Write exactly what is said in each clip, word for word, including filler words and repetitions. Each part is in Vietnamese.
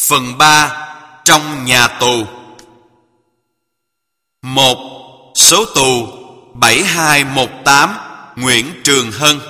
Phần ba. Trong nhà tù. Một. Số tù bảy hai một tám Nguyễn Trường Hân.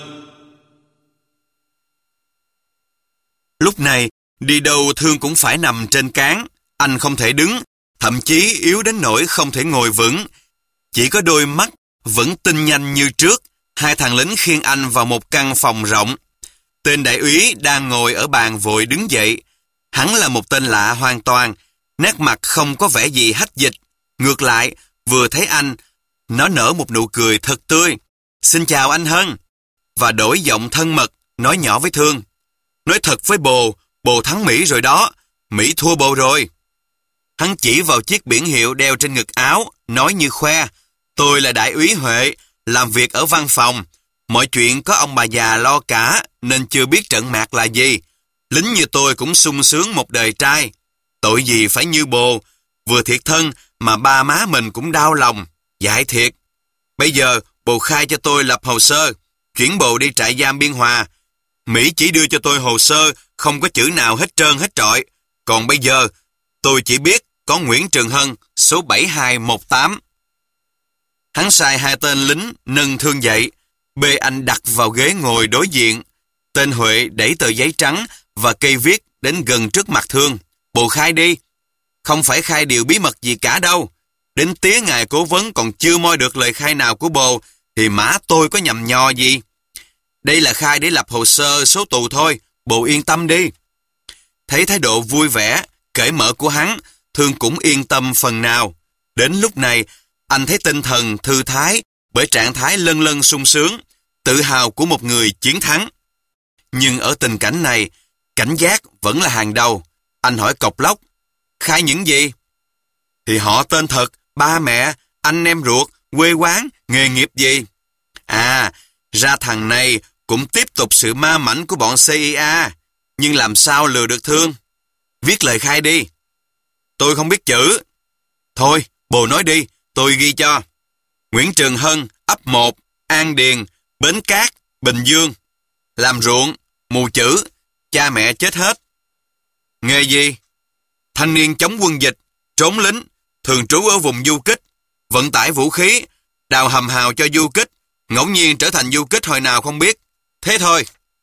Lúc này, đi đâu Thương cũng phải nằm trên cáng. Anh không thể đứng, thậm chí yếu đến nỗi không thể ngồi vững. Chỉ có đôi mắt vẫn tinh nhanh như trước. Hai thằng lính khiêng anh vào một căn phòng rộng. Tên đại úy đang ngồi ở bàn vội đứng dậy. Hắn là một tên lạ hoàn toàn, nét mặt không có vẻ gì hách dịch. Ngược lại, vừa thấy anh, nó nở một nụ cười thật tươi. Xin chào anh Hân. Và đổi giọng thân mật, nói nhỏ với Thương. Nói thật với bồ, bồ thắng Mỹ rồi đó. Mỹ thua bồ rồi. Hắn chỉ vào chiếc biển hiệu đeo trên ngực áo, nói như khoe. Tôi là đại úy Huệ, làm việc ở văn phòng. Mọi chuyện có ông bà già lo cả, nên chưa biết trận mạc là gì. Lính như tôi cũng sung sướng một đời trai. Tội gì phải như bồ, vừa thiệt thân mà ba má mình cũng đau lòng. Dại thiệt. Bây giờ bồ khai cho tôi lập hồ sơ, chuyển bồ đi trại giam Biên Hòa. Mỹ chỉ đưa cho tôi hồ sơ, không có chữ nào hết trơn hết trọi. Còn bây giờ, tôi chỉ biết có Nguyễn Trường Hân, số bảy hai một tám. Hắn sai hai tên lính nâng Thương dậy, bê anh đặt vào ghế ngồi đối diện. Tên Huệ đẩy tờ giấy trắng và cây viết đến gần trước mặt Thương. Bồ khai đi. Không phải khai điều bí mật gì cả đâu. Đến tía ngài cố vấn còn chưa moi được lời khai nào của bồ, thì má tôi có nhầm nhò gì. Đây là khai để lập hồ sơ số tù thôi, bồ yên tâm đi. Thấy thái độ vui vẻ, cởi mở của hắn, Thương cũng yên tâm phần nào. Đến lúc này, anh thấy tinh thần thư thái bởi trạng thái lân lân sung sướng, tự hào của một người chiến thắng. Nhưng ở tình cảnh này, cảnh giác vẫn là hàng đầu. Anh hỏi cộc lốc, khai những gì? Thì họ tên thật, ba mẹ, anh em ruột, quê quán, nghề nghiệp gì? À, ra thằng này cũng tiếp tục sự ma mảnh của bọn xê i a. Nhưng làm sao lừa được Thương? Viết lời khai đi. Tôi không biết chữ. Thôi, bồ nói đi, tôi ghi cho. Nguyễn Trường Hân, ấp một, An Điền, Bến Cát, Bình Dương. Làm ruộng, mù chữ, cha mẹ chết hết. Nghề gì? Thanh niên chống quân dịch, trốn lính, thường trú ở vùng du kích, vận tải vũ khí, đào hầm hào cho du kích, ngẫu nhiên trở thành du kích hồi nào không biết. Thế thôi.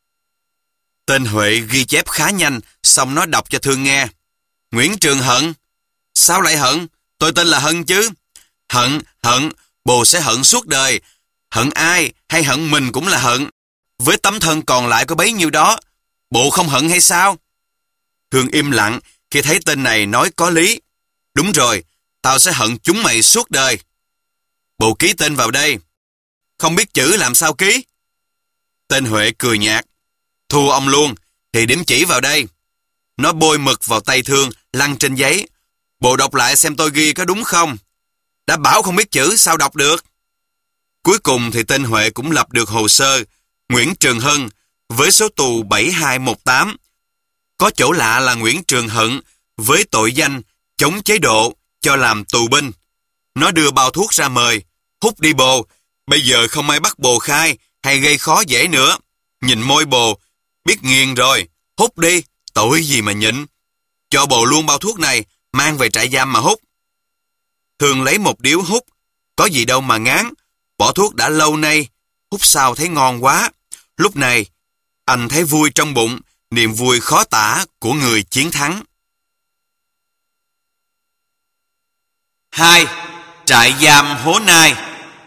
Tên Huệ ghi chép khá nhanh, xong nó đọc cho Thương nghe. Nguyễn Trường Hận. Sao lại Hận? Tôi tên là Hân chứ. Hận, hận, bồ sẽ hận suốt đời. Hận ai hay hận mình cũng là hận. Với tấm thân còn lại có bấy nhiêu đó, bộ không hận hay sao? Thương im lặng khi thấy tên này nói có lý. Đúng rồi, tao sẽ hận chúng mày suốt đời. Bộ ký tên vào đây. Không biết chữ làm sao ký? Tên Huệ cười nhạt. Thua ông luôn, thì điểm chỉ vào đây. Nó bôi mực vào tay Thương, lăn trên giấy. Bộ đọc lại xem tôi ghi có đúng không? Đã bảo không biết chữ, sao đọc được? Cuối cùng thì tên Huệ cũng lập được hồ sơ. Nguyễn Trường Hân, với số tù bảy hai một tám. Có chỗ lạ là Nguyễn Trường Hận, với tội danh chống chế độ, cho làm tù binh. Nó đưa bao thuốc ra mời. Hút đi bồ, bây giờ không ai bắt bồ khai hay gây khó dễ nữa. Nhìn môi bồ, biết nghiền rồi. Hút đi, tội gì mà nhịn. Cho bồ luôn bao thuốc này, mang về trại giam mà hút. Thường lấy một điếu hút, có gì đâu mà ngán. Bỏ thuốc đã lâu nay, hút sao thấy ngon quá. Lúc này, anh thấy vui trong bụng, niềm vui khó tả của người chiến thắng. Hai. Trại giam Hố Nai.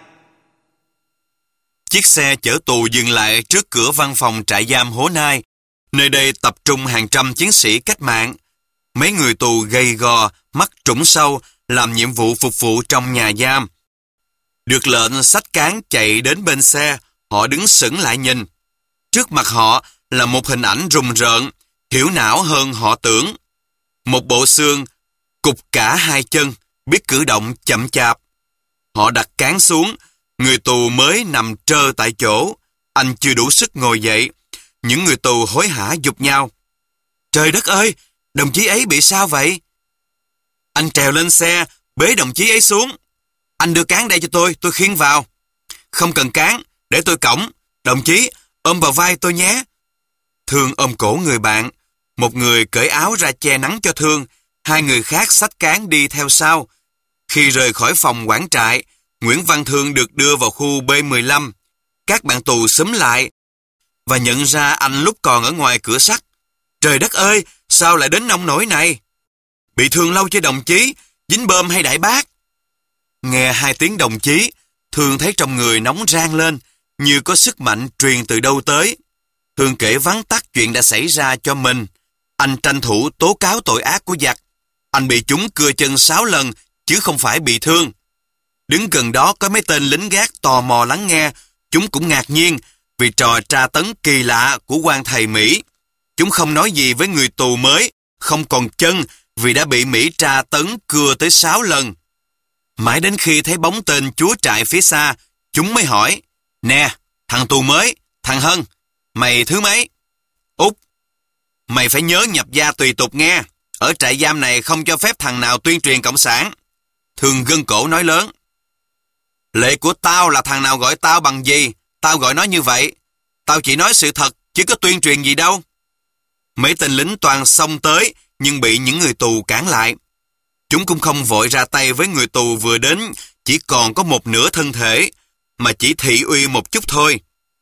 Chiếc xe chở tù dừng lại trước cửa văn phòng trại giam Hố Nai. Nơi đây tập trung hàng trăm chiến sĩ cách mạng. Mấy người tù gầy gò, mắt trũng sâu, làm nhiệm vụ phục vụ trong nhà giam. Được lệnh xách cán chạy đến bên xe, họ đứng sững lại nhìn. Trước mặt họ là một hình ảnh rùng rợn, thiểu não hơn họ tưởng. Một bộ xương, cụp cả hai chân, biết cử động chậm chạp. Họ đặt cán xuống, người tù mới nằm trơ tại chỗ. Anh chưa đủ sức ngồi dậy. Những người tù hối hả giục nhau. Trời đất ơi, đồng chí ấy bị sao vậy? Anh trèo lên xe, bế đồng chí ấy xuống. Anh đưa cán đây cho tôi, tôi khiêng vào. Không cần cán, để tôi cõng. Đồng chí, ôm vào vai tôi nhé. Thương ôm cổ người bạn. Một người cởi áo ra che nắng cho Thương, hai người khác xách cán đi theo sau. Khi rời khỏi phòng quản trại, Nguyễn Văn Thương được đưa vào khu B mười lăm. Các bạn tù xúm lại và nhận ra anh lúc còn ở ngoài cửa sắt. Trời đất ơi, sao lại đến nông nỗi này? Bị thương lâu chưa đồng chí? Dính bơm hay đại bác? Nghe hai tiếng đồng chí, Thương thấy trong người nóng rang lên, như có sức mạnh truyền từ đâu tới. Thương kể vắn tắt chuyện đã xảy ra cho mình. Anh tranh thủ tố cáo tội ác của giặc. Anh bị chúng cưa chân sáu lần, chứ không phải bị thương. Đứng gần đó có mấy tên lính gác tò mò lắng nghe. Chúng cũng ngạc nhiên vì trò tra tấn kỳ lạ của quan thầy Mỹ. Chúng không nói gì với người tù mới, không còn chân vì đã bị Mỹ tra tấn cưa tới sáu lần. Mãi đến khi thấy bóng tên chúa trại phía xa, chúng mới hỏi: Nè, thằng tù mới, thằng Hân, mày thứ mấy? Út, mày phải nhớ nhập gia tùy tục nghe. Ở trại giam này không cho phép thằng nào tuyên truyền cộng sản. Thương gân cổ nói lớn: Lệ của tao là thằng nào gọi tao bằng gì, tao gọi nó như vậy. Tao chỉ nói sự thật, chứ có tuyên truyền gì đâu. Mấy tên lính toàn xông tới, nhưng bị những người tù cản lại. Chúng cũng không vội ra tay với người tù vừa đến, chỉ còn có một nửa thân thể, mà chỉ thị uy một chút thôi.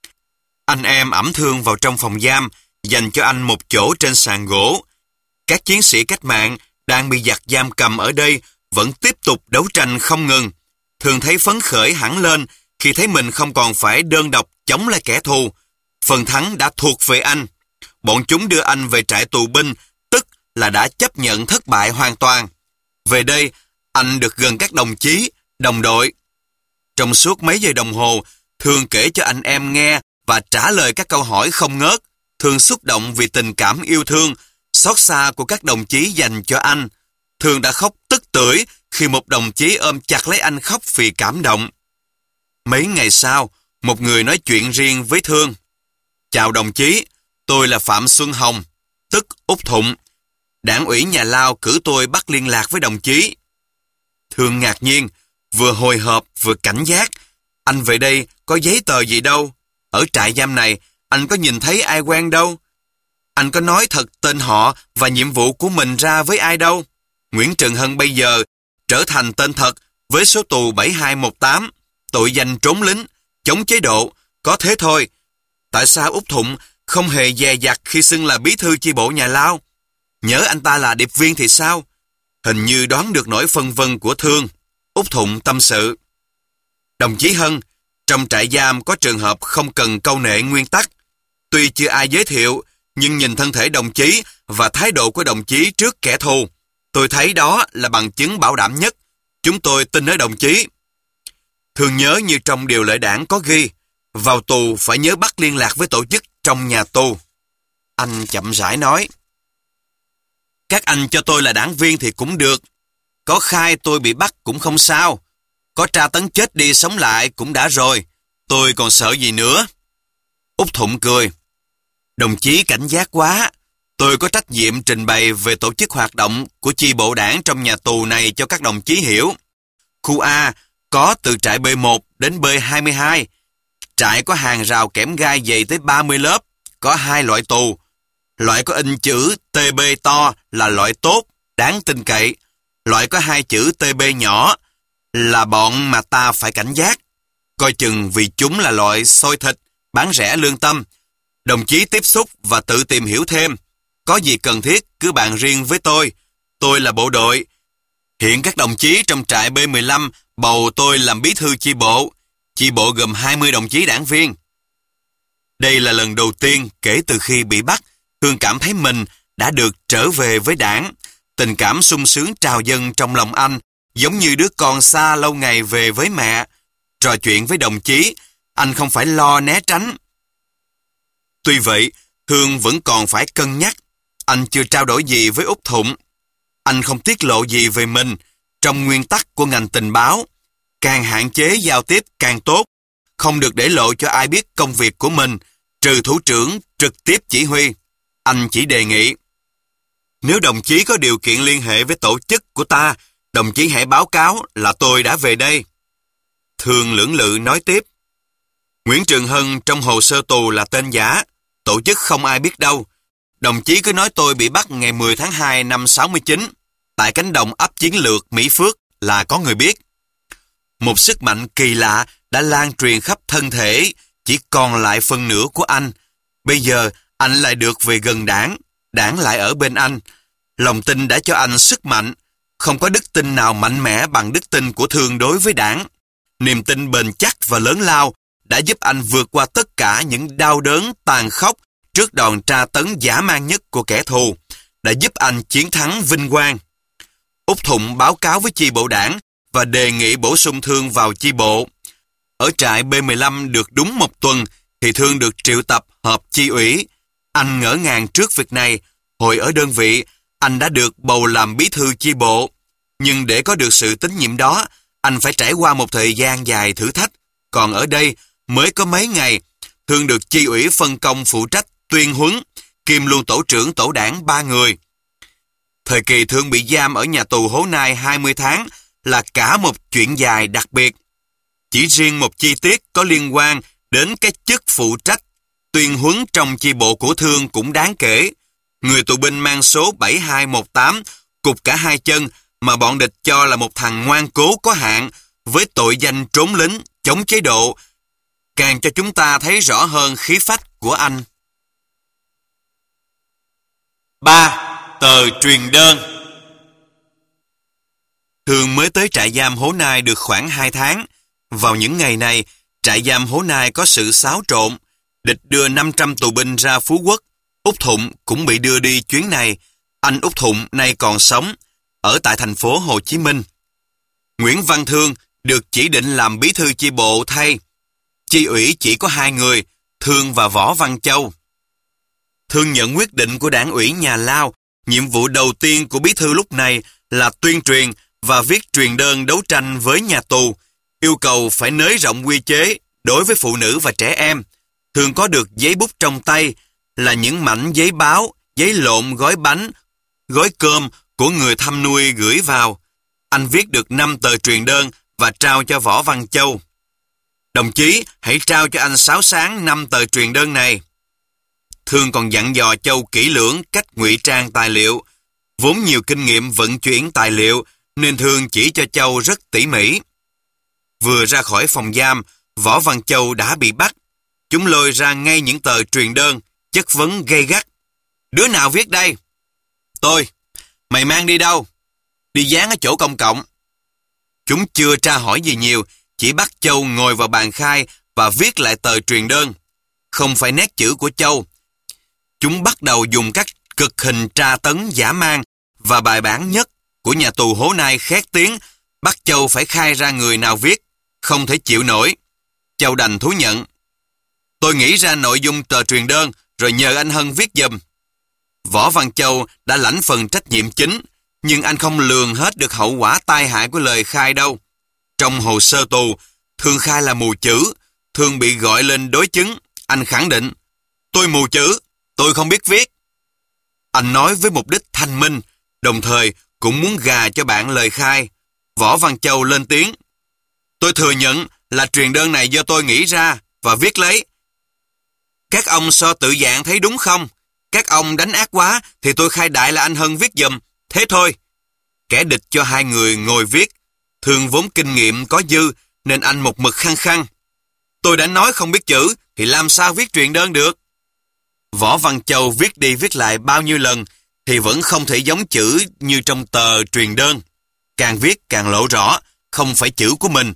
Anh em ẵm Thương vào trong phòng giam, dành cho anh một chỗ trên sàn gỗ. Các chiến sĩ cách mạng đang bị giặc giam cầm ở đây vẫn tiếp tục đấu tranh không ngừng. Thương thấy phấn khởi hẳn lên khi thấy mình không còn phải đơn độc chống lại kẻ thù. Phần thắng đã thuộc về anh. Bọn chúng đưa anh về trại tù binh, tức là đã chấp nhận thất bại hoàn toàn. Về đây, anh được gần các đồng chí, đồng đội. Trong suốt mấy giờ đồng hồ, Thương kể cho anh em nghe và trả lời các câu hỏi không ngớt. Thương xúc động vì tình cảm yêu thương, xót xa của các đồng chí dành cho anh. Thương đã khóc tức tưởi khi một đồng chí ôm chặt lấy anh khóc vì cảm động. Mấy ngày sau, một người nói chuyện riêng với Thương. Chào đồng chí, tôi là Phạm Xuân Hồng, tức Út Thụng. Đảng ủy nhà Lao cử tôi bắt liên lạc với đồng chí. Thương ngạc nhiên, vừa hồi hộp vừa cảnh giác. Anh về đây có giấy tờ gì đâu. Ở trại giam này, anh có nhìn thấy ai quen đâu. Anh có nói thật tên họ và nhiệm vụ của mình ra với ai đâu. Nguyễn Trần Hân bây giờ trở thành tên thật với số tù bảy hai một tám, tội danh trốn lính, chống chế độ, có thế thôi. Tại sao Út Thụng không hề dè dặt khi xưng là bí thư chi bộ nhà Lao? Nhớ anh ta là điệp viên thì sao? Hình như đoán được nỗi phân vân của Thương. Út Thụng tâm sự: Đồng chí Hân, trong trại giam có trường hợp không cần câu nệ nguyên tắc. Tuy chưa ai giới thiệu, nhưng nhìn thân thể đồng chí và thái độ của đồng chí trước kẻ thù, tôi thấy đó là bằng chứng bảo đảm nhất. Chúng tôi tin ở đồng chí. Thương nhớ như trong điều lệ đảng có ghi, vào tù phải nhớ bắt liên lạc với tổ chức trong nhà tù. Anh chậm rãi nói: Các anh cho tôi là đảng viên thì cũng được. Có khai tôi bị bắt cũng không sao. Có tra tấn chết đi sống lại cũng đã rồi. Tôi còn sợ gì nữa. Út Thụng cười: Đồng chí cảnh giác quá. Tôi có trách nhiệm trình bày về tổ chức hoạt động của chi bộ đảng trong nhà tù này cho các đồng chí hiểu. Khu A có từ trại B một đến B hai mươi hai. Trại có hàng rào kẽm gai dày tới ba mươi lớp. Có hai loại tù. Loại có in chữ T B to là loại tốt, đáng tin cậy. Loại có hai chữ T B nhỏ là bọn mà ta phải cảnh giác. Coi chừng vì chúng là loại xôi thịt, bán rẻ lương tâm. Đồng chí tiếp xúc và tự tìm hiểu thêm. Có gì cần thiết cứ bàn riêng với tôi. Tôi là bộ đội. Hiện các đồng chí trong trại B mười lăm bầu tôi làm bí thư chi bộ. Chi bộ gồm hai mươi đồng chí đảng viên. Đây là lần đầu tiên kể từ khi bị bắt, Thương cảm thấy mình đã được trở về với đảng. Tình cảm sung sướng trào dâng trong lòng anh, giống như đứa con xa lâu ngày về với mẹ. Trò chuyện với đồng chí, anh không phải lo né tránh. Tuy vậy, Thương vẫn còn phải cân nhắc. Anh chưa trao đổi gì với Út Thụng. Anh không tiết lộ gì về mình. Trong nguyên tắc của ngành tình báo, càng hạn chế giao tiếp càng tốt. Không được để lộ cho ai biết công việc của mình, trừ thủ trưởng trực tiếp chỉ huy. Anh chỉ đề nghị: Nếu đồng chí có điều kiện liên hệ với tổ chức của ta, đồng chí hãy báo cáo là tôi đã về đây. Thương lưỡng lự nói tiếp: Nguyễn Trường Hân trong hồ sơ tù là tên giả, tổ chức không ai biết đâu. Đồng chí cứ nói tôi bị bắt ngày mười tháng hai năm sáu mươi chín, tại cánh đồng ấp Chiến Lược, Mỹ Phước là có người biết. Một sức mạnh kỳ lạ đã lan truyền khắp thân thể, chỉ còn lại phần nửa của anh. Bây giờ anh lại được về gần đảng, đảng lại ở bên anh. Lòng tin đã cho anh sức mạnh. Không có đức tin nào mạnh mẽ bằng đức tin của Thương đối với đảng. Niềm tin bền chắc và lớn lao đã giúp anh vượt qua tất cả những đau đớn tàn khốc trước đòn tra tấn dã man nhất của kẻ thù, đã giúp anh chiến thắng vinh quang. Út Thụng báo cáo với chi bộ đảng và đề nghị bổ sung Thương vào chi bộ. Ở trại B mười lăm được đúng một tuần thì Thương được triệu tập họp chi ủy. Anh ngỡ ngàng trước việc này. Hồi ở đơn vị, anh đã được bầu làm bí thư chi bộ. Nhưng để có được sự tín nhiệm đó, anh phải trải qua một thời gian dài thử thách. Còn ở đây, mới có mấy ngày, Thương được chi ủy phân công phụ trách tuyên huấn, kiêm luôn tổ trưởng tổ đảng ba người. Thời kỳ Thương bị giam ở nhà tù Hố Nai hai mươi tháng là cả một chuyện dài đặc biệt. Chỉ riêng một chi tiết có liên quan đến cái chức phụ trách tuyên huấn trong chi bộ của Thương cũng đáng kể. Người tù binh mang số bảy hai một tám, cụt cả hai chân mà bọn địch cho là một thằng ngoan cố có hạn với tội danh trốn lính, chống chế độ, càng cho chúng ta thấy rõ hơn khí phách của anh. ba. Tờ truyền đơn. Thương mới tới trại giam Hố Nai được khoảng hai tháng. Vào những ngày này, trại giam Hố Nai có sự xáo trộn. Địch đưa năm trăm tù binh ra Phú Quốc. Út Thụng cũng bị đưa đi chuyến này. Anh Út Thụng nay còn sống, ở tại thành phố Hồ Chí Minh. Nguyễn Văn Thương được chỉ định làm bí thư chi bộ thay. Chi ủy chỉ có hai người, Thương và Võ Văn Châu. Thương nhận quyết định của đảng ủy nhà Lao. Nhiệm vụ đầu tiên của bí thư lúc này là tuyên truyền và viết truyền đơn đấu tranh với nhà tù, yêu cầu phải nới rộng quy chế đối với phụ nữ và trẻ em. Thường có được giấy bút trong tay là những mảnh giấy báo, giấy lộn, gói bánh, gói cơm của người thăm nuôi gửi vào. Anh viết được năm tờ truyền đơn và trao cho Võ Văn Châu. Đồng chí, hãy trao cho anh Sáu Sáng năm tờ truyền đơn này. Thương còn dặn dò Châu kỹ lưỡng cách ngụy trang tài liệu. Vốn nhiều kinh nghiệm vận chuyển tài liệu nên Thương chỉ cho Châu rất tỉ mỉ. Vừa ra khỏi phòng giam, Võ Văn Châu đã bị bắt. Chúng lôi ra ngay những tờ truyền đơn, chất vấn gay gắt. Đứa nào viết đây? Tôi. Mày mang đi đâu? Đi dán ở chỗ công cộng. Chúng chưa tra hỏi gì nhiều, chỉ bắt Châu ngồi vào bàn khai và viết lại tờ truyền đơn. Không phải nét chữ của Châu. Chúng bắt đầu dùng các cực hình tra tấn dã man và bài bản nhất của nhà tù Hố Nai khét tiếng, bắt Châu phải khai ra người nào viết, không thể chịu nổi. Châu đành thú nhận. Tôi nghĩ ra nội dung tờ truyền đơn rồi nhờ anh Hân viết giùm. Võ Văn Châu đã lãnh phần trách nhiệm chính, nhưng anh không lường hết được hậu quả tai hại của lời khai đâu. Trong hồ sơ tù, Thương khai là mù chữ. Thương bị gọi lên đối chứng. Anh khẳng định, tôi mù chữ, tôi không biết viết. Anh nói với mục đích thanh minh, đồng thời cũng muốn gà cho bạn lời khai. Võ Văn Châu lên tiếng. Tôi thừa nhận là truyền đơn này do tôi nghĩ ra và viết lấy. Các ông so tự dạng thấy đúng không? Các ông đánh ác quá thì tôi khai đại là anh Hân viết giùm. Thế thôi. Kẻ địch cho hai người ngồi viết. Thương vốn kinh nghiệm có dư nên anh một mực khăng khăng. Tôi đã nói không biết chữ thì làm sao viết truyền đơn được? Võ Văn Châu viết đi viết lại bao nhiêu lần thì vẫn không thể giống chữ như trong tờ truyền đơn. Càng viết càng lộ rõ, không phải chữ của mình.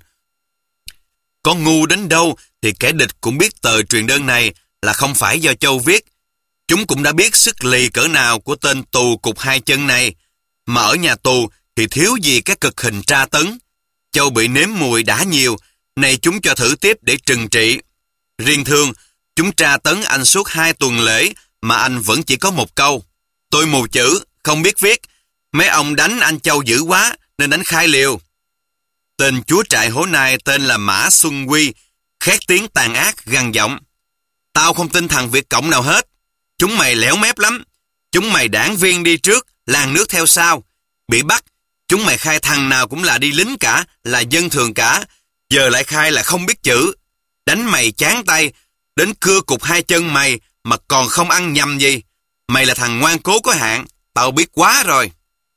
Có ngu đến đâu thì kẻ địch cũng biết tờ truyền đơn này là không phải do Châu viết. Chúng cũng đã biết sức lì cỡ nào của tên tù cục hai chân này. Mà ở nhà tù thì thiếu gì các cực hình tra tấn. Châu bị nếm mùi đã nhiều, này chúng cho thử tiếp để trừng trị. Riêng Thương, chúng tra tấn anh suốt hai tuần lễ mà anh vẫn chỉ có một câu. Tôi mù chữ, không biết viết. Mấy ông đánh anh Châu dữ quá nên đánh khai liều. Tên chúa trại Hố Nai tên là Mã Xuân Quy, khét tiếng tàn ác gằn giọng. Tao không tin thằng Việt Cộng nào hết. Chúng mày lẻo mép lắm. Chúng mày đảng viên đi trước, làng nước theo sau. Bị bắt, chúng mày khai thằng nào cũng là đi lính cả, là dân thường cả. Giờ lại khai là không biết chữ. Đánh mày chán tay, đến cưa cục hai chân mày mà còn không ăn nhầm gì. Mày là thằng ngoan cố có hạn, tao biết quá rồi.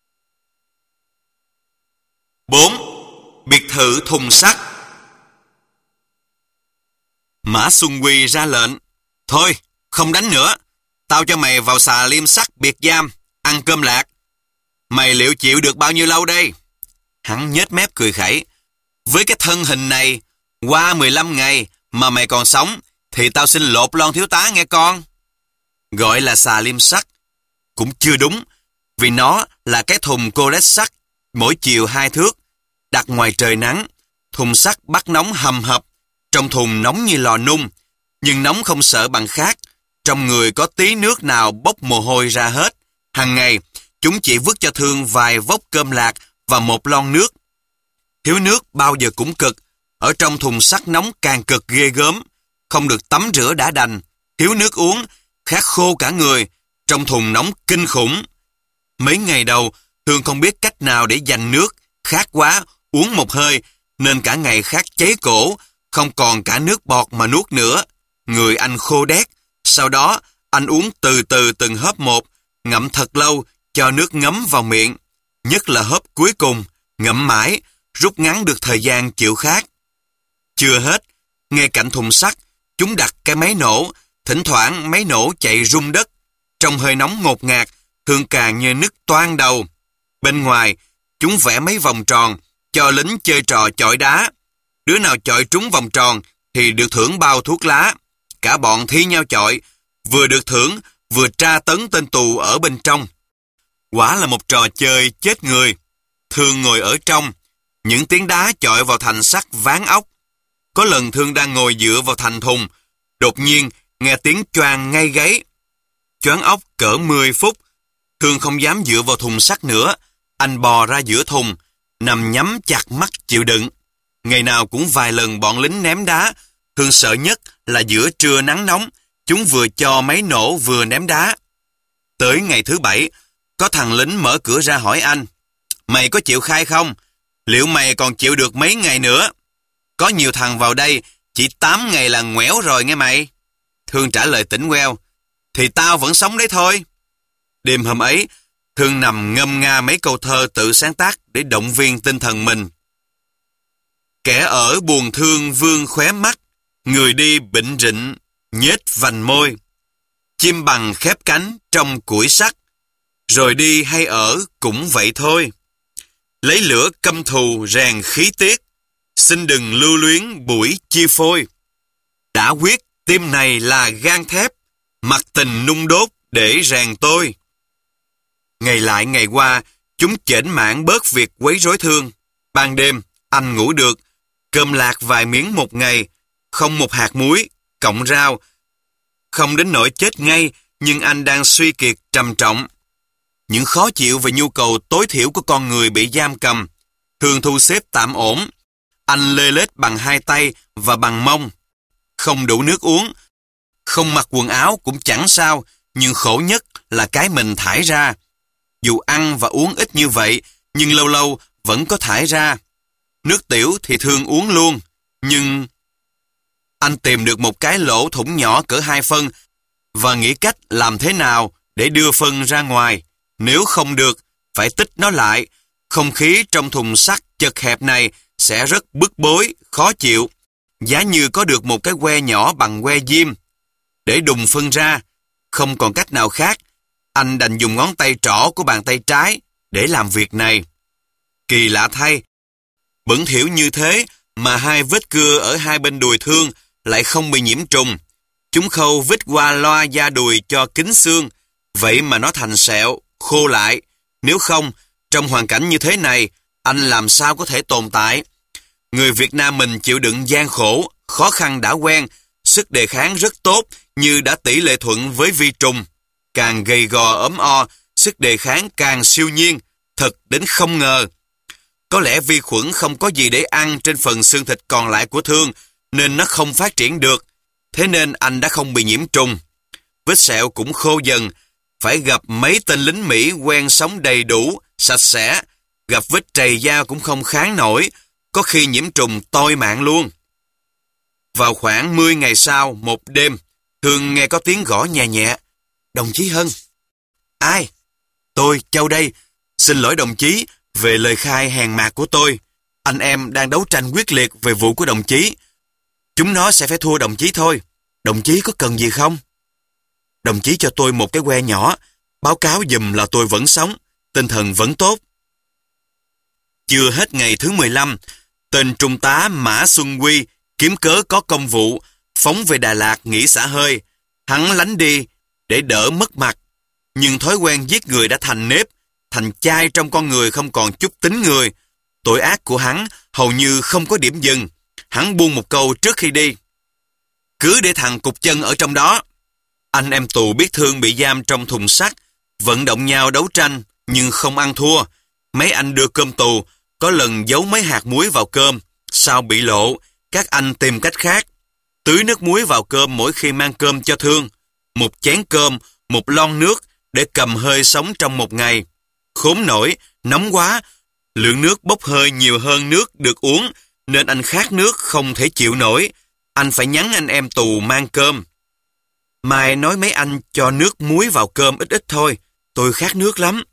bốn. Biệt thự thùng sắt. Mã Xuân Quy ra lệnh. Thôi, không đánh nữa. Tao cho mày vào xà liêm sắt biệt giam, ăn cơm lạc. Mày liệu chịu được bao nhiêu lâu đây? Hắn nhếch mép cười khẩy. Với cái thân hình này, qua mười lăm ngày mà mày còn sống, thì tao xin lột lon thiếu tá nghe con. Gọi là xà liêm sắt cũng chưa đúng, vì nó là cái thùng colet sắt mỗi chiều hai thước, đặt ngoài trời nắng. Thùng sắt bắt nóng hầm hập, trong thùng nóng như lò nung, nhưng nóng không sợ bằng khác. Trong người có tí nước nào bốc mồ hôi ra hết. Hàng ngày, chúng chỉ vứt cho Thương vài vốc cơm lạc và một lon nước. Thiếu nước bao giờ cũng cực, ở trong thùng sắt nóng càng cực ghê gớm. Không được tắm rửa đã đành, thiếu nước uống, khát khô cả người, trong thùng nóng kinh khủng. Mấy ngày đầu, Thương không biết cách nào để giành nước, khát quá, uống một hơi, nên cả ngày khát cháy cổ, không còn cả nước bọt mà nuốt nữa. Người anh khô đét, sau đó anh uống từ từ từng hớp một, ngậm thật lâu, cho nước ngấm vào miệng. Nhất là hớp cuối cùng, ngậm mãi, rút ngắn được thời gian chịu khát. Chưa hết, ngay cạnh thùng sắt, chúng đặt cái máy nổ, thỉnh thoảng máy nổ chạy rung đất. Trong hơi nóng ngột ngạt, Thương càng như nứt toang đầu. Bên ngoài, chúng vẽ mấy vòng tròn, cho lính chơi trò chọi đá. Đứa nào chọi trúng vòng tròn thì được thưởng bao thuốc lá. Cả bọn thi nhau chọi, vừa được thưởng, vừa tra tấn tên tù ở bên trong. Quả là một trò chơi chết người. Thương ngồi ở trong, những tiếng đá chọi vào thành sắt ván ốc. Có lần Thương đang ngồi dựa vào thành thùng, đột nhiên nghe tiếng choang ngay gáy. Choáng ốc cỡ mười phút, Thương không dám dựa vào thùng sắt nữa. Anh bò ra giữa thùng, nằm nhắm chặt mắt chịu đựng. Ngày nào cũng vài lần bọn lính ném đá. Thương sợ nhất là giữa trưa nắng nóng, chúng vừa cho máy nổ vừa ném đá. Tới ngày thứ bảy, có thằng lính mở cửa ra hỏi anh, mày có chịu khai không? Liệu mày còn chịu được mấy ngày nữa? Có nhiều thằng vào đây, chỉ tám ngày là ngoẻo rồi nghe mày. Thương trả lời tỉnh queo, thì tao vẫn sống đấy thôi. Đêm hôm ấy, Thương nằm ngâm nga mấy câu thơ tự sáng tác để động viên tinh thần mình. Kẻ ở buồn thương vương khóe mắt, người đi bệnh rịnh, nhếch vành môi. Chim bằng khép cánh trong củi sắt, rồi đi hay ở cũng vậy thôi. Lấy lửa căm thù rèn khí tiết, xin đừng lưu luyến buổi chia phôi. Đã quyết tim này là gan thép, mặt tình nung đốt để rèn tôi. Ngày lại ngày qua, chúng chểnh mãn bớt việc quấy rối Thương. Ban đêm, anh ngủ được, cơm lạc vài miếng một ngày, không một hạt muối, cộng rau. Không đến nỗi chết ngay, nhưng anh đang suy kiệt trầm trọng. Những khó chịu về nhu cầu tối thiểu của con người bị giam cầm. Thương thu xếp tạm ổn. Anh lê lết bằng hai tay và bằng mông. Không đủ nước uống. Không mặc quần áo cũng chẳng sao, nhưng khổ nhất là cái mình thải ra. Dù ăn và uống ít như vậy, nhưng lâu lâu vẫn có thải ra. Nước tiểu thì Thương uống luôn, nhưng anh tìm được một cái lỗ thủng nhỏ cỡ hai phân và nghĩ cách làm thế nào để đưa phân ra ngoài. Nếu không được, phải tích nó lại. Không khí trong thùng sắt chật hẹp này sẽ rất bức bối, khó chịu. Giá như có được một cái que nhỏ bằng que diêm để đùng phân ra. Không còn cách nào khác, anh đành dùng ngón tay trỏ của bàn tay trái để làm việc này. Kỳ lạ thay, bẩn thỉu như thế mà hai vết cưa ở hai bên đùi Thương lại không bị nhiễm trùng. Chúng khâu vít qua loa da đùi cho kín xương, vậy mà nó thành sẹo, khô lại. Nếu không, trong hoàn cảnh như thế này, anh làm sao có thể tồn tại? Người Việt Nam mình chịu đựng gian khổ, khó khăn đã quen, sức đề kháng rất tốt như đã tỷ lệ thuận với vi trùng. Càng gầy gò ốm o, sức đề kháng càng siêu nhiên, thật đến không ngờ. Có lẽ vi khuẩn không có gì để ăn trên phần xương thịt còn lại của Thương, nên nó không phát triển được. Thế nên anh đã không bị nhiễm trùng. Vết sẹo cũng khô dần, phải gặp mấy tên lính Mỹ quen sống đầy đủ, sạch sẽ. Gặp vết trầy da cũng không kháng nổi, có khi nhiễm trùng toi mạng luôn. Vào khoảng mười ngày sau, một đêm, Thương nghe có tiếng gõ nhẹ nhẹ. Đồng chí Hân, Ai? Tôi, Châu đây. Xin lỗi đồng chí về lời khai hèn mạt của tôi. Anh em đang đấu tranh quyết liệt về vụ của đồng chí. Chúng nó sẽ phải thua đồng chí thôi. Đồng chí có cần gì không? Đồng chí cho tôi một cái que nhỏ, báo cáo giùm là tôi vẫn sống, tinh thần vẫn tốt. Chưa hết ngày thứ mười lăm, tên trung tá Mã Xuân Huy kiếm cớ có công vụ, phóng về Đà Lạt nghỉ xả hơi. Hắn lánh đi để đỡ mất mặt. Nhưng thói quen giết người đã thành nếp, thành chai trong con người không còn chút tính người. Tội ác của hắn hầu như không có điểm dừng. Hắn buông một câu trước khi đi: cứ để thằng cục chân ở trong đó. Anh em tù biết thương bị giam trong thùng sắt, vận động nhau đấu tranh nhưng không ăn thua. Mấy anh đưa cơm tù, có lần giấu mấy hạt muối vào cơm, sau bị lộ, các anh tìm cách khác. Tưới nước muối vào cơm mỗi khi mang cơm cho thương. Một chén cơm, một lon nước để cầm hơi sống trong một ngày. Khốn nổi, nóng quá, lượng nước bốc hơi nhiều hơn nước được uống, nên anh khát nước không thể chịu nổi. Anh phải nhắn anh em tù mang cơm. Mai nói mấy anh cho nước muối vào cơm ít ít thôi, tôi khát nước lắm.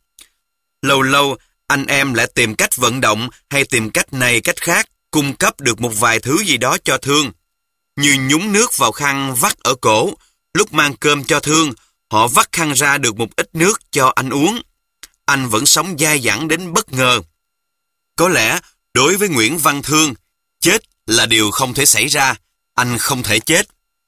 Lâu lâu, anh em lại tìm cách vận động hay tìm cách này cách khác, cung cấp được một vài thứ gì đó cho thương. Như nhúng nước vào khăn vắt ở cổ, lúc mang cơm cho thương, họ vắt khăn ra được một ít nước cho anh uống. Anh vẫn sống dai dẳng đến bất ngờ. Có lẽ, đối với Nguyễn Văn Thương, chết là điều không thể xảy ra. Anh không thể chết.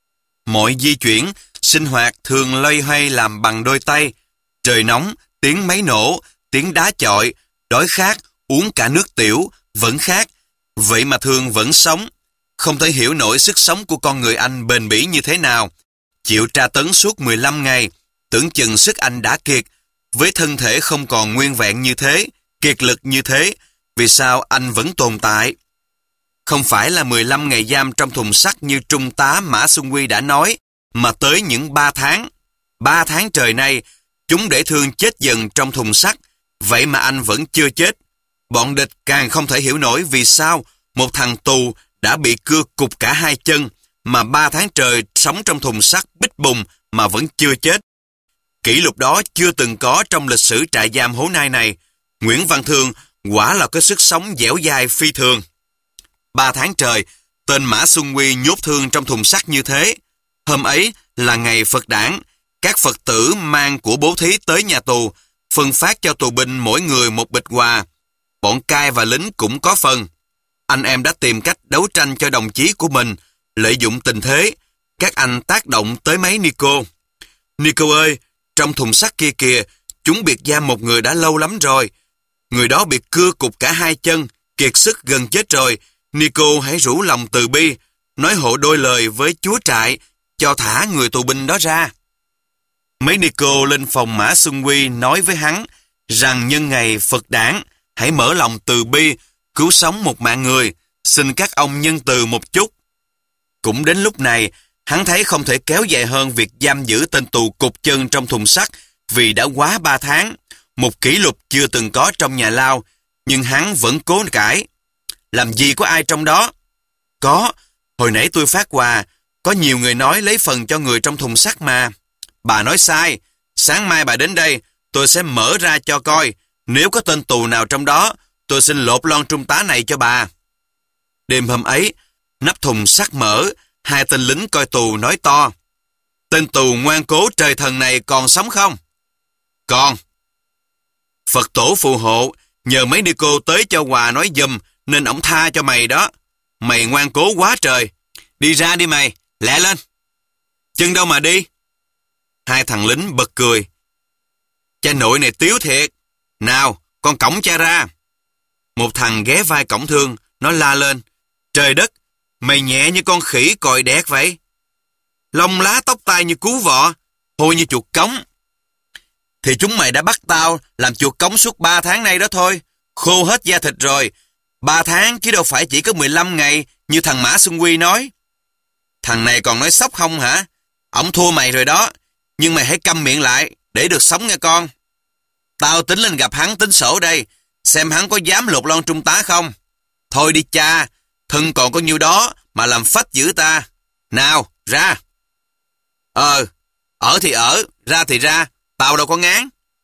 Mọi di chuyển, sinh hoạt thường loay hoay làm bằng đôi tay. Trời nóng, tiếng máy nổ, tiếng đá chọi, đói khát, uống cả nước tiểu, vẫn khát. Vậy mà Thương vẫn sống. Không thể hiểu nổi sức sống của con người anh bền bỉ như thế nào. Chịu tra tấn suốt mười lăm ngày, tưởng chừng sức anh đã kiệt. Với thân thể không còn nguyên vẹn như thế, kiệt lực như thế, vì sao anh vẫn tồn tại? Không phải là mười lăm ngày giam trong thùng sắt như Trung tá Mã Xuân Huy đã nói, mà tới những ba tháng. Ba tháng trời nay, chúng để Thương chết dần trong thùng sắt, vậy mà anh vẫn chưa chết. Bọn địch càng không thể hiểu nổi vì sao một thằng tù đã bị cưa cụt cả hai chân, mà ba tháng trời sống trong thùng sắt bít bùng mà vẫn chưa chết. Kỷ lục đó chưa từng có trong lịch sử trại giam Hố Nai này. Nguyễn Văn Thương quả là có sức sống dẻo dai phi thường. Ba tháng trời, tên Mã Xuân Huy nhốt Thương trong thùng sắt như thế. Hôm ấy là ngày Phật đản, các Phật tử mang của bố thí tới nhà tù, phân phát cho tù binh mỗi người một bịch quà. Bọn cai và lính cũng có phần. Anh em đã tìm cách đấu tranh cho đồng chí của mình, lợi dụng tình thế. Các anh tác động tới máy Nico. Nico ơi, trong thùng sắt kia kìa, chúng biệt giam một người đã lâu lắm rồi. Người đó bị cưa cụt cả hai chân, kiệt sức gần chết rồi. Nico hãy rủ lòng từ bi, nói hộ đôi lời với chúa trại, cho thả người tù binh đó ra. Mấy Nico lên phòng Mã Xuân Huy nói với hắn rằng nhân ngày Phật đản, hãy mở lòng từ bi, cứu sống một mạng người, xin các ông nhân từ một chút. Cũng đến lúc này, hắn thấy không thể kéo dài hơn việc giam giữ tên tù cụt chân trong thùng sắt vì đã quá ba tháng, một kỷ lục chưa từng có trong nhà lao, nhưng hắn vẫn cố cãi. Làm gì có ai trong đó? Có, hồi nãy tôi phát quà, có nhiều người nói lấy phần cho người trong thùng sắt mà. Bà nói sai, sáng mai bà đến đây, tôi sẽ mở ra cho coi, nếu có tên tù nào trong đó, tôi xin lột lon trung tá này cho bà. Đêm hôm ấy, nắp thùng sắt mở, hai tên lính coi tù nói to: tên tù ngoan cố trời thần này còn sống không? Còn. Phật tổ phù hộ, nhờ mấy đi cô tới cho quà nói giùm, nên ổng tha cho mày đó. Mày ngoan cố quá trời. Đi ra đi mày, lẹ lên. Chân đâu mà đi? Hai thằng lính bật cười. Cha nội này tiếu thiệt. Nào, con cõng cha ra. Một thằng ghé vai cõng Thương, nó la lên: trời đất, mày nhẹ như con khỉ còi đẹt vậy. Lông lá tóc tai như cú vọ, hôi như chuột cống. Thì chúng mày đã bắt tao làm chuột cống suốt ba tháng nay đó thôi. Khô hết da thịt rồi. Ba tháng chứ đâu phải chỉ có mười lăm ngày như thằng Mã Xuân Huy nói. Thằng này còn nói sốc không hả? Ổng thua mày rồi đó. Nhưng mày hãy câm miệng lại để được sống nghe con. Tao tính lên gặp hắn tính sổ đây, xem hắn có dám lột lon trung tá không. Thôi đi cha, thân còn có nhiêu đó mà làm phách giữ ta. Nào, ra. Ờ, ở thì ở, ra thì ra, tao đâu có ngán.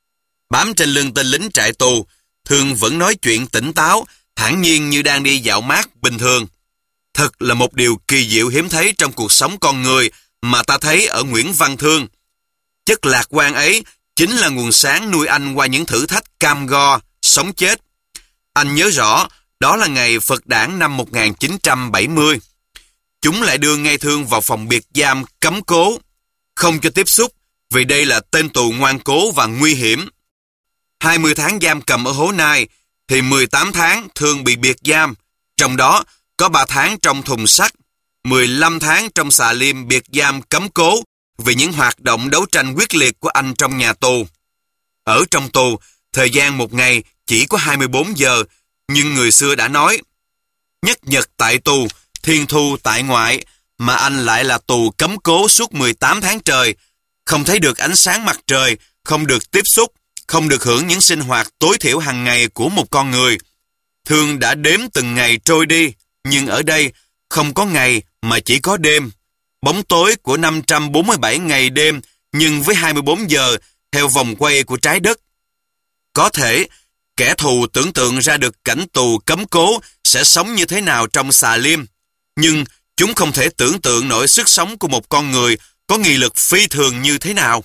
Bám trên lưng tên lính trại tù, Thương vẫn nói chuyện tỉnh táo, thản nhiên như đang đi dạo mát bình thường. Thật là một điều kỳ diệu hiếm thấy trong cuộc sống con người mà ta thấy ở Nguyễn Văn Thương. Chất lạc quan ấy chính là nguồn sáng nuôi anh qua những thử thách cam go, sống chết. Anh nhớ rõ, đó là ngày Phật đản năm một nghìn chín trăm bảy mươi. Chúng lại đưa ngay Thương vào phòng biệt giam cấm cố, không cho tiếp xúc, vì đây là tên tù ngoan cố và nguy hiểm. hai mươi tháng giam cầm ở Hố Nai, thì mười tám tháng Thương bị biệt giam, trong đó có ba tháng trong thùng sắt, mười lăm tháng trong xà lim biệt giam cấm cố vì những hoạt động đấu tranh quyết liệt của anh trong nhà tù. Ở trong tù, thời gian một ngày chỉ có hai mươi bốn giờ, nhưng người xưa đã nói, nhất nhật tại tù, thiên thu tại ngoại, mà anh lại là tù cấm cố suốt mười tám tháng trời, không thấy được ánh sáng mặt trời, không được tiếp xúc, không được hưởng những sinh hoạt tối thiểu hàng ngày của một con người. Thương đã đếm từng ngày trôi đi, nhưng ở đây không có ngày mà chỉ có đêm. Bóng tối của năm trăm bốn mươi bảy ngày đêm, nhưng với hai mươi bốn giờ theo vòng quay của trái đất. Có thể, kẻ thù tưởng tượng ra được cảnh tù cấm cố sẽ sống như thế nào trong xà lim, nhưng chúng không thể tưởng tượng nổi sức sống của một con người có nghị lực phi thường như thế nào.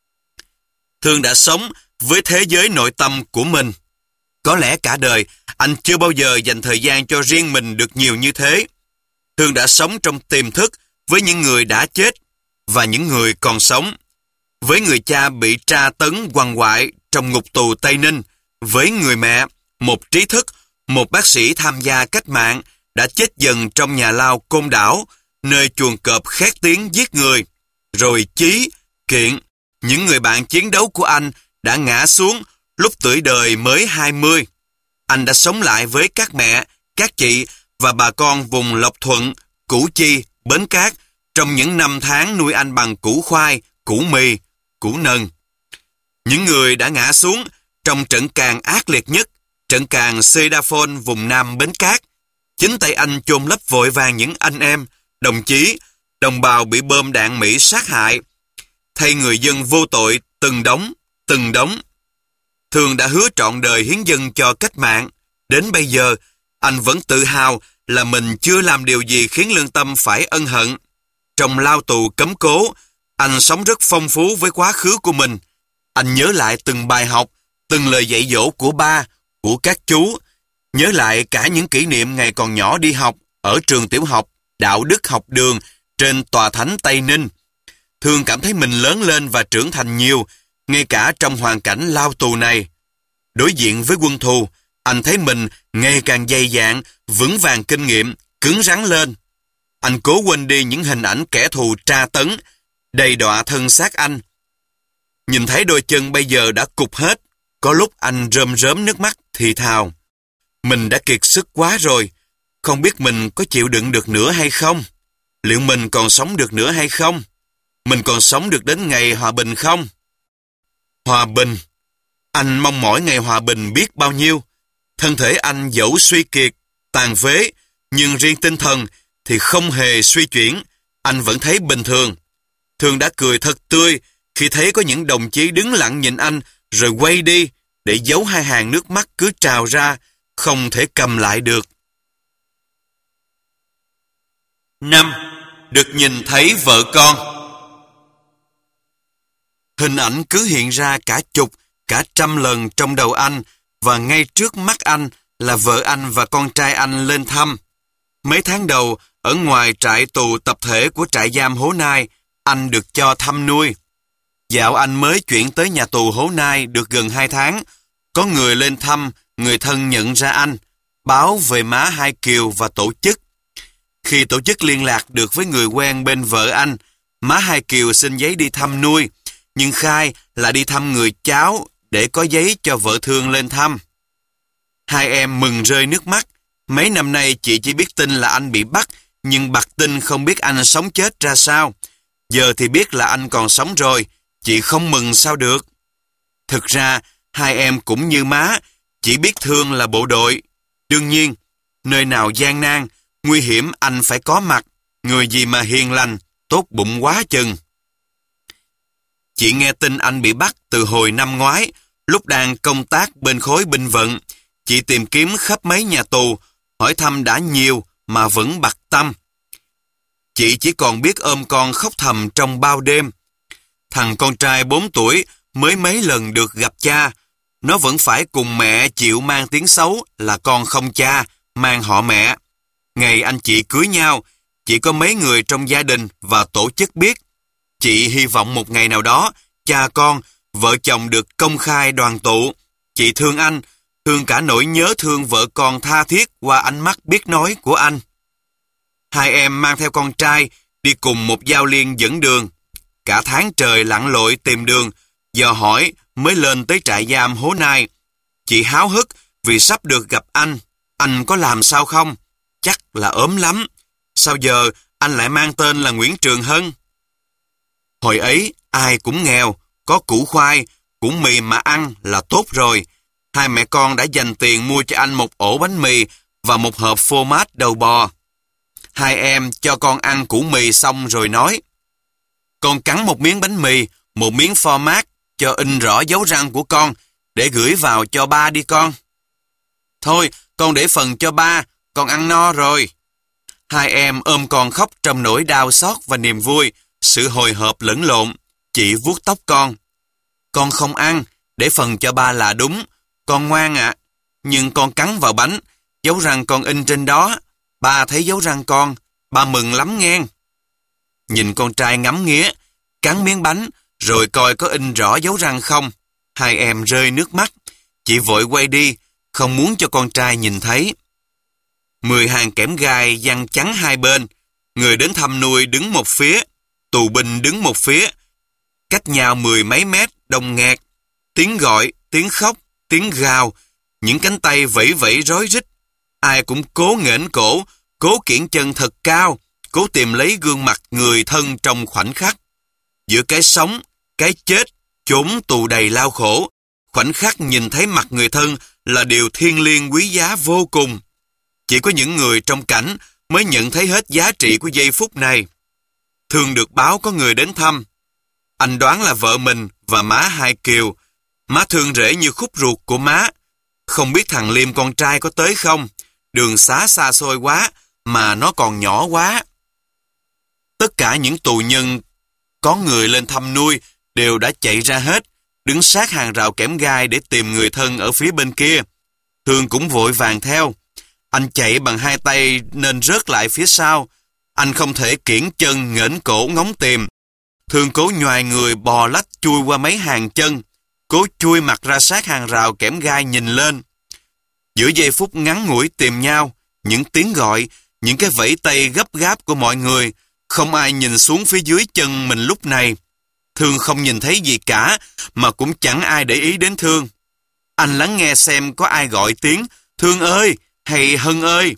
Thương đã sống với thế giới nội tâm của mình. Có lẽ cả đời, anh chưa bao giờ dành thời gian cho riêng mình được nhiều như thế. Thương đã sống trong tiềm thức với những người đã chết và những người còn sống. Với người cha bị tra tấn quằn quại trong ngục tù Tây Ninh, với người mẹ, một trí thức, một bác sĩ tham gia cách mạng đã chết dần trong nhà lao Côn Đảo, nơi chuồng cọp khét tiếng giết người. Rồi Chí, Kiện, những người bạn chiến đấu của anh đã ngã xuống lúc tuổi đời mới hai mươi. Anh đã sống lại với các mẹ, các chị và bà con vùng Lộc Thuận, Củ Chi, Bến Cát trong những năm tháng nuôi anh bằng củ khoai, củ mì, củ nần. Những người đã ngã xuống trong trận càn ác liệt nhất, trận càn Sedaphone vùng Nam Bến Cát. Chính tay anh chôn lấp vội vàng những anh em, đồng chí, đồng bào bị bom đạn Mỹ sát hại, thay người dân vô tội từng đống, từng đống. Thương đã hứa trọn đời hiến dân cho cách mạng. Đến bây giờ, anh vẫn tự hào là mình chưa làm điều gì khiến lương tâm phải ân hận. Trong lao tù cấm cố, anh sống rất phong phú với quá khứ của mình. Anh nhớ lại từng bài học, từng lời dạy dỗ của ba, của các chú. Nhớ lại cả những kỷ niệm ngày còn nhỏ đi học ở trường tiểu học Đạo Đức Học Đường trên tòa thánh Tây Ninh. Thương cảm thấy mình lớn lên và trưởng thành nhiều, ngay cả trong hoàn cảnh lao tù này. Đối diện với quân thù, anh thấy mình ngày càng dày dạn, vững vàng kinh nghiệm, cứng rắn lên. Anh cố quên đi những hình ảnh kẻ thù tra tấn, đầy đọa thân xác anh. Nhìn thấy đôi chân bây giờ đã cụt hết, có lúc anh rơm rớm nước mắt thì thào. Mình đã kiệt sức quá rồi, không biết mình có chịu đựng được nữa hay không? Liệu mình còn sống được nữa hay không? Mình còn sống được đến ngày hòa bình không? Hòa bình. Anh mong mỏi ngày hòa bình biết bao nhiêu. Thân thể anh dẫu suy kiệt, tàn phế, nhưng riêng tinh thần thì không hề suy chuyển. Anh vẫn thấy bình thường. Thương đã cười thật tươi khi thấy có những đồng chí đứng lặng nhìn anh rồi quay đi để giấu hai hàng nước mắt cứ trào ra, không thể cầm lại được. Năm. Được nhìn thấy vợ con. Hình ảnh cứ hiện ra cả chục, cả trăm lần trong đầu anh, và ngay trước mắt anh là vợ anh và con trai anh lên thăm. Mấy tháng đầu, ở ngoài trại tù tập thể của trại giam Hố Nai, anh được cho thăm nuôi. Dạo anh mới chuyển tới nhà tù Hố Nai được gần hai tháng, có người lên thăm, người thân nhận ra anh, báo về má Hai Kiều và tổ chức. Khi tổ chức liên lạc được với người quen bên vợ anh, má Hai Kiều xin giấy đi thăm nuôi, nhưng khai là đi thăm người cháu để có giấy cho vợ Thương lên thăm. Hai em mừng rơi nước mắt. Mấy năm nay chị chỉ biết tin là anh bị bắt, nhưng bặt tin không biết anh sống chết ra sao. Giờ thì biết là anh còn sống rồi, chị không mừng sao được. Thực ra, hai em cũng như má, chỉ biết Thương là bộ đội. Đương nhiên, nơi nào gian nan, nguy hiểm anh phải có mặt, người gì mà hiền lành, tốt bụng quá chừng. Chị nghe tin anh bị bắt từ hồi năm ngoái, Lúc đang công tác bên khối binh vận, chị tìm kiếm khắp mấy nhà tù, hỏi thăm đã nhiều mà vẫn bặt tâm. Chị chỉ còn biết ôm con khóc thầm trong bao đêm. Thằng con trai bốn tuổi mới mấy lần được gặp cha, nó vẫn phải cùng mẹ chịu mang tiếng xấu là con không cha, mang họ mẹ. Ngày anh chị cưới nhau, chỉ có mấy người trong gia đình và tổ chức biết. Chị hy vọng một ngày nào đó, cha con, vợ chồng được công khai đoàn tụ. Chị thương anh, thương cả nỗi nhớ thương vợ con tha thiết qua ánh mắt biết nói của anh. Hai em mang theo con trai, đi cùng một giao liên dẫn đường. Cả tháng trời lặn lội tìm đường, giờ hỏi mới lên tới trại giam Hố Nai. Chị háo hức vì sắp được gặp anh. Anh có làm sao không? Chắc là ốm lắm. Sao giờ anh lại mang tên là Nguyễn Trường Hân? Hồi ấy ai cũng nghèo, có củ khoai, củ mì mà ăn là tốt rồi. Hai mẹ con đã dành tiền mua cho anh một ổ bánh mì và một hộp phô mát đầu bò. Hai em cho con ăn củ mì xong rồi nói: con cắn một miếng bánh mì, một miếng phô mát cho in rõ dấu răng của con để gửi vào cho ba đi con. Thôi, con để phần cho ba, con ăn no rồi. Hai em ôm con khóc trong nỗi đau xót và niềm vui, sự hồi hộp lẫn lộn. Chị vuốt tóc con. Con không ăn, để phần cho ba là đúng. Con ngoan ạ. À. Nhưng con cắn vào bánh, dấu răng con in trên đó. Ba thấy dấu răng con, ba mừng lắm nghe. Nhìn con trai ngắm nghía, cắn miếng bánh, rồi coi có in rõ dấu răng không. Hai em rơi nước mắt. Chị vội quay đi, không muốn cho con trai nhìn thấy. Mười hàng kẽm gai giăng chắn hai bên. Người đến thăm nuôi đứng một phía, tù binh đứng một phía. Cách nhau mười mấy mét, đông nghẹt. Tiếng gọi, tiếng khóc, tiếng gào. Những cánh tay vẫy vẫy rối rít. Ai cũng cố nghển cổ, cố kiễng chân thật cao, cố tìm lấy gương mặt người thân trong khoảnh khắc. Giữa cái sống, cái chết, chốn tù đầy lao khổ, khoảnh khắc nhìn thấy mặt người thân là điều thiêng liêng quý giá vô cùng. Chỉ có những người trong cảnh mới nhận thấy hết giá trị của giây phút này. Thường được báo có người đến thăm. Anh đoán là vợ mình và má Hai Kiều. Má thương rễ như khúc ruột của má. Không biết thằng Liêm con trai có tới không? Đường xá xa xôi quá, mà nó còn nhỏ quá. Tất cả những tù nhân có người lên thăm nuôi đều đã chạy ra hết, đứng sát hàng rào kẽm gai để tìm người thân ở phía bên kia. Thương cũng vội vàng theo. Anh chạy bằng hai tay nên rớt lại phía sau. Anh không thể kiễng chân nghển cổ ngóng tìm. Thương cố nhoài người bò lách chui qua mấy hàng chân, cố chui mặt ra sát hàng rào kẽm gai nhìn lên. Giữa giây phút ngắn ngủi tìm nhau, những tiếng gọi, những cái vẫy tay gấp gáp của mọi người, không ai nhìn xuống phía dưới chân mình lúc này. Thương không nhìn thấy gì cả, mà cũng chẳng ai để ý đến Thương. Anh lắng nghe xem có ai gọi tiếng Thương ơi hay Hân ơi.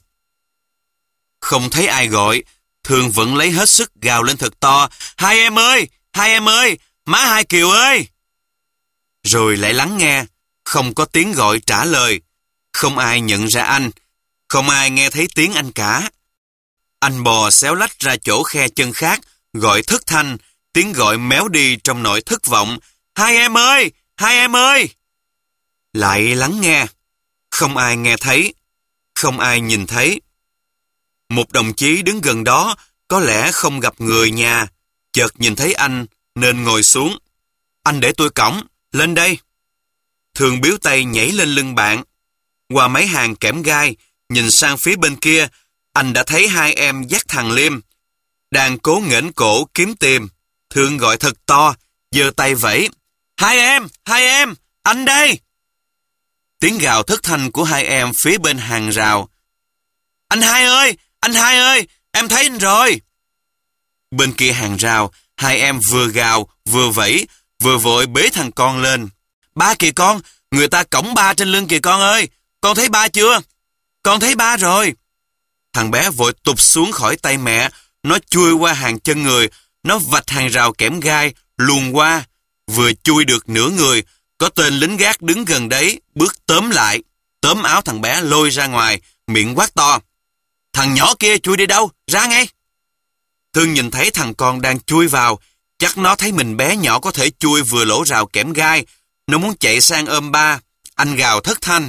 Không thấy ai gọi, Thương vẫn lấy hết sức gào lên thật to: hai em ơi, hai em ơi, má Hai Kiều ơi. Rồi lại lắng nghe, không có tiếng gọi trả lời. Không ai nhận ra anh, không ai nghe thấy tiếng anh cả. Anh bò xéo lách ra chỗ khe chân khác, gọi thất thanh, tiếng gọi méo đi trong nỗi thất vọng: hai em ơi, hai em ơi. Lại lắng nghe, không ai nghe thấy, không ai nhìn thấy. Một đồng chí đứng gần đó có lẽ không gặp người nhà, chợt nhìn thấy anh nên ngồi xuống. Anh để tôi cõng, lên đây. Thường biếu tay nhảy lên lưng bạn. Qua mấy hàng kẽm gai, nhìn sang phía bên kia, anh đã thấy hai em dắt thằng Liêm. Đang cố nghển cổ kiếm tìm. Thương gọi thật to, giơ tay vẫy: hai em, hai em, anh đây. Tiếng gào thất thanh của hai em phía bên hàng rào: anh Hai ơi, anh Hai ơi, em thấy anh rồi. Bên kia hàng rào, hai em vừa gào, vừa vẫy, vừa vội bế thằng con lên. Ba kìa con, người ta cõng ba trên lưng kìa con ơi, con thấy ba chưa? Con thấy ba rồi. Thằng bé vội tụt xuống khỏi tay mẹ, nó chui qua hàng chân người, nó vạch hàng rào kẽm gai, luồn qua. Vừa chui được nửa người, có tên lính gác đứng gần đấy, bước tóm lại, tóm áo thằng bé lôi ra ngoài, miệng quát to: thằng nhỏ kia chui đi đâu, ra ngay. Thương nhìn thấy thằng con đang chui vào, chắc nó thấy mình bé nhỏ có thể chui vừa lỗ rào kẽm gai. Nó muốn chạy sang ôm ba. Anh gào thất thanh.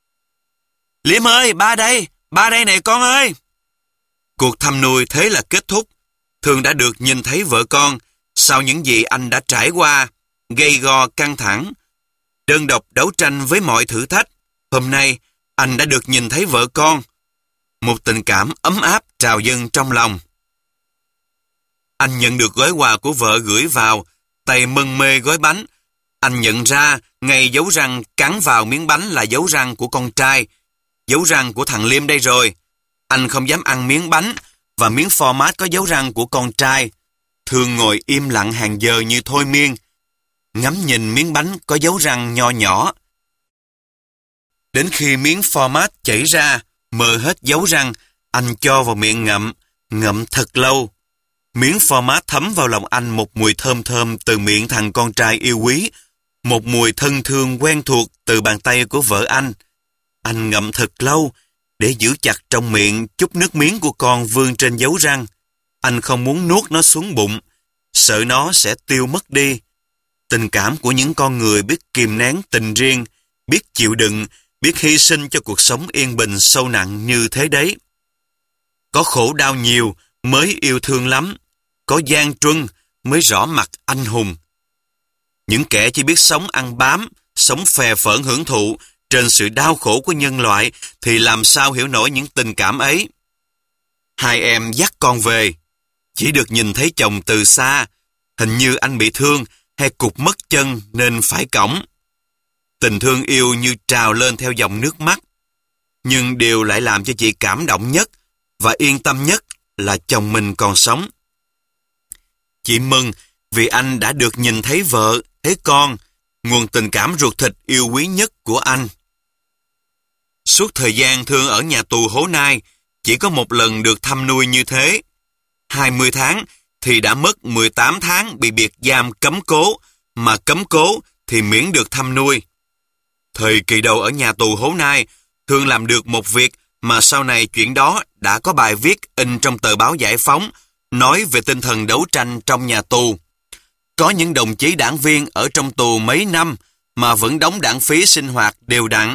Liêm ơi, ba đây, ba đây này con ơi. Cuộc thăm nuôi thế là kết thúc. Thương đã được nhìn thấy vợ con sau những gì anh đã trải qua, gay go căng thẳng, đơn độc đấu tranh với mọi thử thách. Hôm nay, anh đã được nhìn thấy vợ con. Một tình cảm ấm áp trào dâng trong lòng. Anh nhận được gói quà của vợ gửi vào, tay mân mê gói bánh. Anh nhận ra ngay dấu răng cắn vào miếng bánh là dấu răng của con trai, dấu răng của thằng Liêm đây rồi. Anh không dám ăn miếng bánh và miếng phô mát có dấu răng của con trai. Thương ngồi im lặng hàng giờ như thôi miên, ngắm nhìn miếng bánh có dấu răng nho nhỏ. Đến khi miếng phô mát chảy ra, mờ hết dấu răng, anh cho vào miệng ngậm, ngậm thật lâu. Miếng phô mát thấm vào lòng anh một mùi thơm thơm từ miệng thằng con trai yêu quý, một mùi thân thương quen thuộc từ bàn tay của vợ anh. Anh ngậm thật lâu để giữ chặt trong miệng chút nước miếng của con vương trên dấu răng. Anh không muốn nuốt nó xuống bụng, sợ nó sẽ tiêu mất đi. Tình cảm của những con người biết kìm nén tình riêng, biết chịu đựng, biết hy sinh cho cuộc sống yên bình sâu nặng như thế đấy. Có khổ đau nhiều mới yêu thương lắm, có gian truân mới rõ mặt anh hùng. Những kẻ chỉ biết sống ăn bám, sống phè phỡn hưởng thụ trên sự đau khổ của nhân loại thì làm sao hiểu nổi những tình cảm ấy. Hai em dắt con về, chỉ được nhìn thấy chồng từ xa, hình như anh bị thương hay cụt mất chân nên phải cõng. Tình thương yêu như trào lên theo dòng nước mắt. Nhưng điều lại làm cho chị cảm động nhất và yên tâm nhất là chồng mình còn sống. Chị mừng vì anh đã được nhìn thấy vợ, thấy con, nguồn tình cảm ruột thịt yêu quý nhất của anh. Suốt thời gian Thương ở nhà tù Hố Nai, chỉ có một lần được thăm nuôi như thế. hai mươi tháng thì đã mất mười tám tháng bị biệt giam cấm cố, mà cấm cố thì miễn được thăm nuôi. Thời kỳ đầu ở nhà tù Hố Nai, Thương làm được một việc mà sau này chuyện đó đã có bài viết in trong tờ báo Giải Phóng, nói về tinh thần đấu tranh trong nhà tù. Có những đồng chí đảng viên ở trong tù mấy năm mà vẫn đóng đảng phí sinh hoạt đều đặn.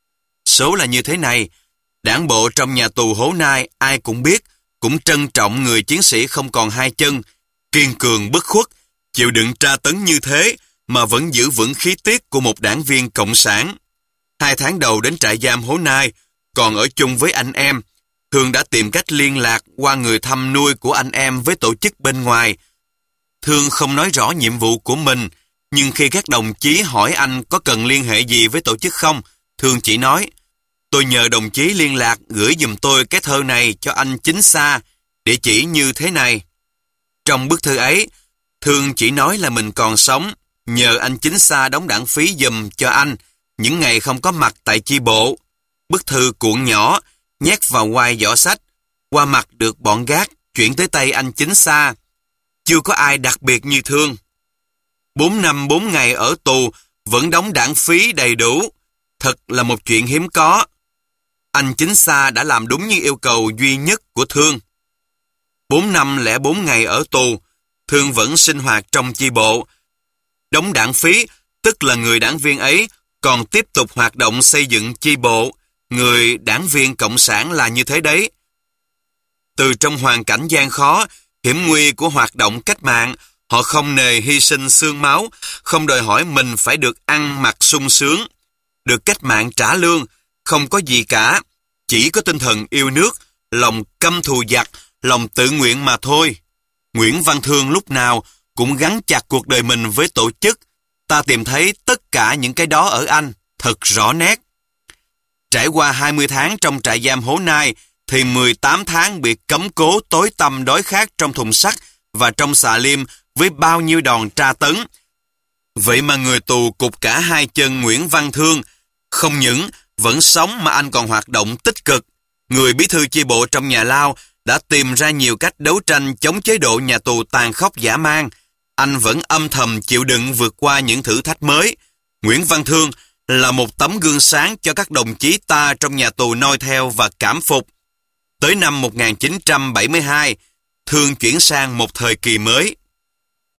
Số là như thế này, đảng bộ trong nhà tù Hố Nai ai cũng biết, cũng trân trọng người chiến sĩ không còn hai chân, kiên cường bất khuất, chịu đựng tra tấn như thế mà vẫn giữ vững khí tiết của một đảng viên cộng sản. Hai tháng đầu đến trại giam Hố Nai, còn ở chung với anh em, Thương đã tìm cách liên lạc qua người thăm nuôi của anh em với tổ chức bên ngoài. Thương không nói rõ nhiệm vụ của mình, nhưng khi các đồng chí hỏi anh có cần liên hệ gì với tổ chức không, Thương chỉ nói, tôi nhờ đồng chí liên lạc gửi giùm tôi cái thơ này cho anh Chính Xa, địa chỉ như thế này. Trong bức thư ấy, Thương chỉ nói là mình còn sống, nhờ anh Chính Xa đóng đảng phí giùm cho anh những ngày không có mặt tại chi bộ. Bức thư cuộn nhỏ, nhét vào quai giỏ sách, qua mặt được bọn gác chuyển tới tay anh Chính Xa. Chưa có ai đặc biệt như Thương. Bốn năm bốn ngày ở tù vẫn đóng đảng phí đầy đủ, thật là một chuyện hiếm có. Anh Chính Xa đã làm đúng như yêu cầu duy nhất của Thương. Bốn năm lẻ bốn ngày ở tù, Thương vẫn sinh hoạt trong chi bộ. Đóng đảng phí, tức là người đảng viên ấy còn tiếp tục hoạt động xây dựng chi bộ. Người đảng viên cộng sản là như thế đấy. Từ trong hoàn cảnh gian khó, hiểm nguy của hoạt động cách mạng, họ không nề hy sinh xương máu, không đòi hỏi mình phải được ăn mặc sung sướng, được cách mạng trả lương, không có gì cả, chỉ có tinh thần yêu nước, lòng căm thù giặc, lòng tự nguyện mà thôi. Nguyễn Văn Thương lúc nào cũng gắn chặt cuộc đời mình với tổ chức. Ta tìm thấy tất cả những cái đó ở anh, thật rõ nét. Trải qua hai mươi tháng trong trại giam Hố Nai, thì mười tám tháng bị cấm cố tối tăm đói khát trong thùng sắt và trong xà liêm với bao nhiêu đòn tra tấn. Vậy mà người tù cụt cả hai chân Nguyễn Văn Thương, không những vẫn sống mà anh còn hoạt động tích cực. Người bí thư chi bộ trong nhà lao đã tìm ra nhiều cách đấu tranh chống chế độ nhà tù tàn khốc dã man. Anh vẫn âm thầm chịu đựng vượt qua những thử thách mới. Nguyễn Văn Thương là một tấm gương sáng cho các đồng chí ta trong nhà tù noi theo và cảm phục. Tới năm một nghìn chín trăm bảy mươi hai, Thương chuyển sang một thời kỳ mới.